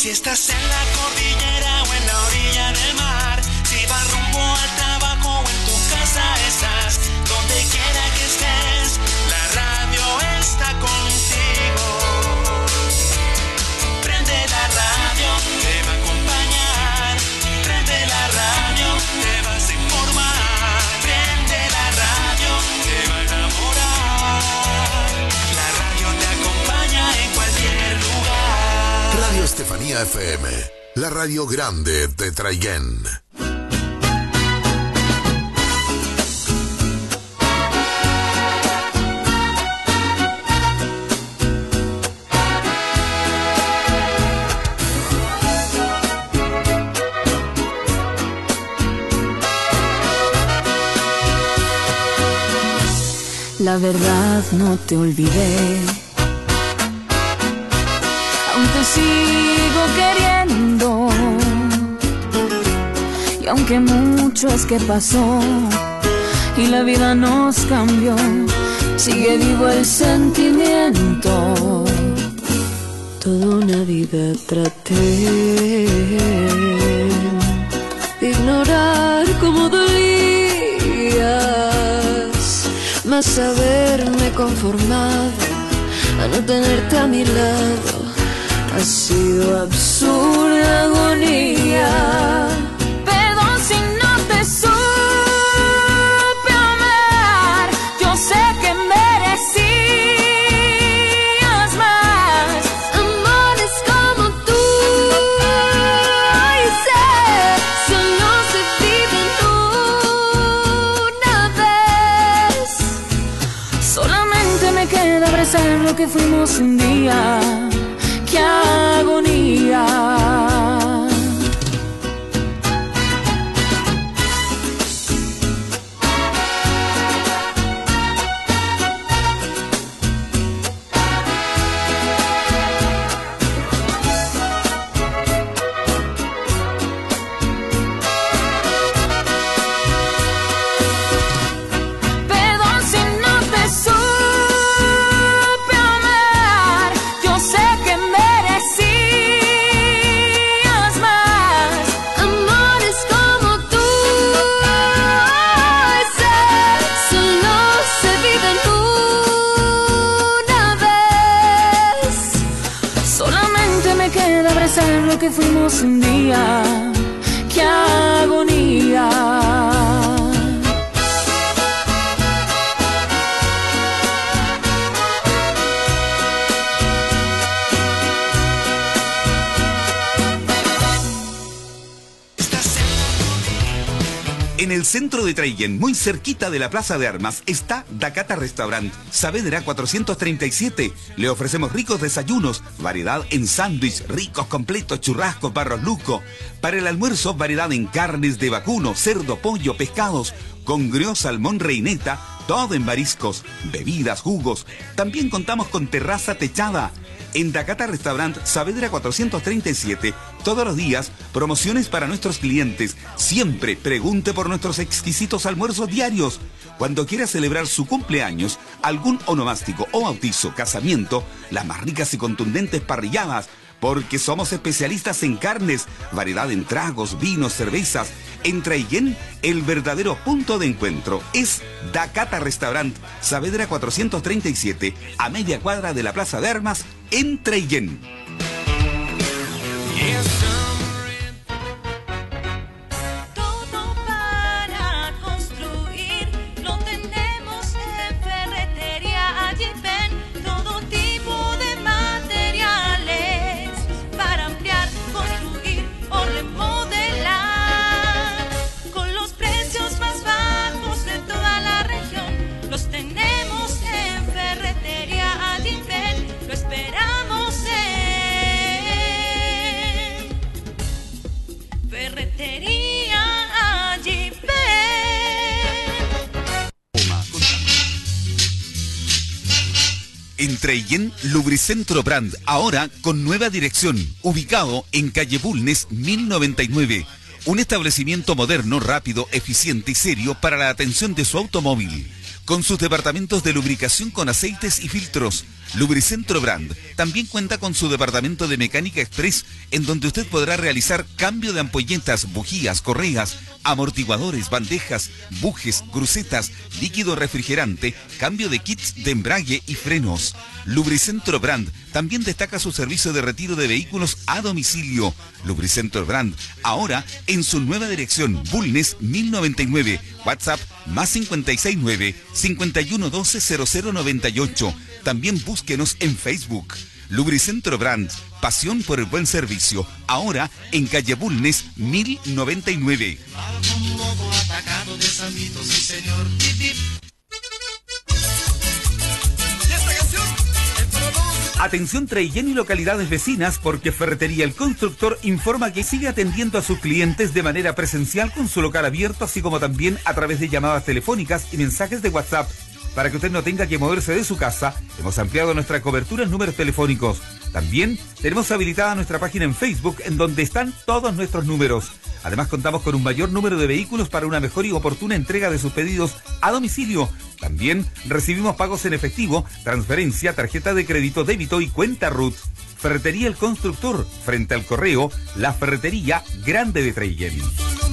Si estás en la cordillera o en la orilla del mar, si vas rumbo al trabajo o en tu casa estás, donde quiera que estés, la radio está contigo. Prende la radio, te va a acompañar. Prende la radio, te vas a informar. Prende la radio, te va a enamorar. La radio te acompaña en cualquier lugar. Radio Estefanía FM, la radio grande de Traiguén. La verdad no te olvidé, aún te sigo queriendo, y aunque mucho es que pasó y la vida nos cambió, sigue vivo el sentimiento. Toda una vida traté de ignorar cómo dolías, mas haberme conformado a no tenerte a mi lado ha sido absurda agonía. Perdón si no te supe amar, yo sé que merecías más amores como tú, y sé, solo se viven una vez. Solamente me queda abrazar lo que fuimos un día. ¡Qué agonía! Lo que fuimos un día, qué agonía. En el centro de Traiguén, muy cerquita de la Plaza de Armas, está Dakata Restaurant, Saavedra 437. Le ofrecemos ricos desayunos, variedad en sándwich, ricos completos, churrasco, barros luco. Para el almuerzo, variedad en carnes de vacuno, cerdo, pollo, pescados, congrio, salmón, reineta, todo en mariscos, bebidas, jugos. También contamos con terraza techada. En Dakata Restaurant, Saavedra 437, todos los días, promociones para nuestros clientes. Siempre pregunte por nuestros exquisitos almuerzos diarios. Cuando quiera celebrar su cumpleaños, algún onomástico o bautizo, casamiento, las más ricas y contundentes parrilladas, porque somos especialistas en carnes, variedad en tragos, vinos, cervezas. En Traiguén, el verdadero punto de encuentro es Dakata Restaurant, Saavedra 437, a media cuadra de la Plaza de Armas, en Traiguén. En Traiguén, Lubricentro Brand, ahora con nueva dirección, ubicado en calle Bulnes 1099. Un establecimiento moderno, rápido, eficiente y serio para la atención de su automóvil. Con sus departamentos de lubricación con aceites y filtros, Lubricentro Brand también cuenta con su departamento de mecánica express, en donde usted podrá realizar cambio de ampolletas, bujías, correas, amortiguadores, bandejas, bujes, crucetas, líquido refrigerante, cambio de kits de embrague y frenos. Lubricentro Brand también destaca su servicio de retiro de vehículos a domicilio. Lubricentro Brand, ahora en su nueva dirección, Bulnes 1099, WhatsApp más 569-5112-0098. También búsquenos en Facebook. Lubricentro Brand, pasión por el buen servicio, ahora en calle Bulnes 1099. Atención Traillén y localidades vecinas, porque Ferretería El Constructor informa que sigue atendiendo a sus clientes de manera presencial con su local abierto, así como también a través de llamadas telefónicas y mensajes de WhatsApp. Para que usted no tenga que moverse de su casa, hemos ampliado nuestra cobertura en números telefónicos. También tenemos habilitada nuestra página en Facebook, en donde están todos nuestros números. Además, contamos con un mayor número de vehículos para una mejor y oportuna entrega de sus pedidos a domicilio. También recibimos pagos en efectivo, transferencia, tarjeta de crédito, débito y cuenta RUT. Ferretería El Constructor, frente al correo, la ferretería grande de Traillén.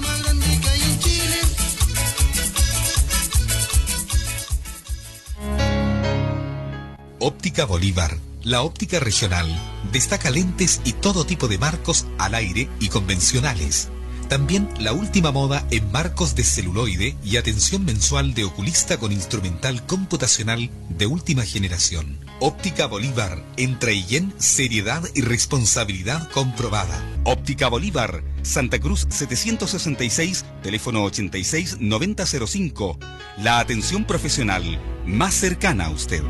Óptica Bolívar, la óptica regional, destaca lentes y todo tipo de marcos al aire y convencionales. También la última moda en marcos de celuloide y atención mensual de oculista con instrumental computacional de última generación. Óptica Bolívar, en Traillén, seriedad y responsabilidad comprobada. Óptica Bolívar, Santa Cruz 766, teléfono 86-9005. La atención profesional más cercana a usted.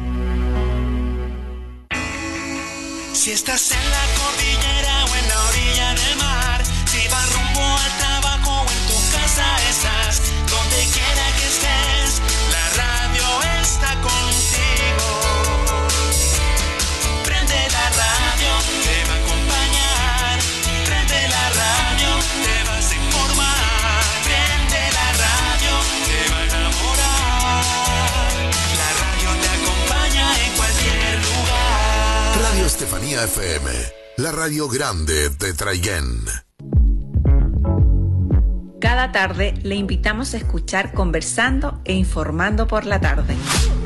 Si estás en la cordillera o en la orilla del mar, si vas rumbo al trabajo o en tu casa estás, donde quiera que estés, la radio está contigo. Prende la radio, te va a acompañar. Prende la radio, te vas a informar. Prende la radio, te va a enamorar. La radio te acompaña en cualquier lugar. Radio Estefanía FM, la radio grande de Traillén. Cada tarde le invitamos a escuchar Conversando e Informando por la Tarde.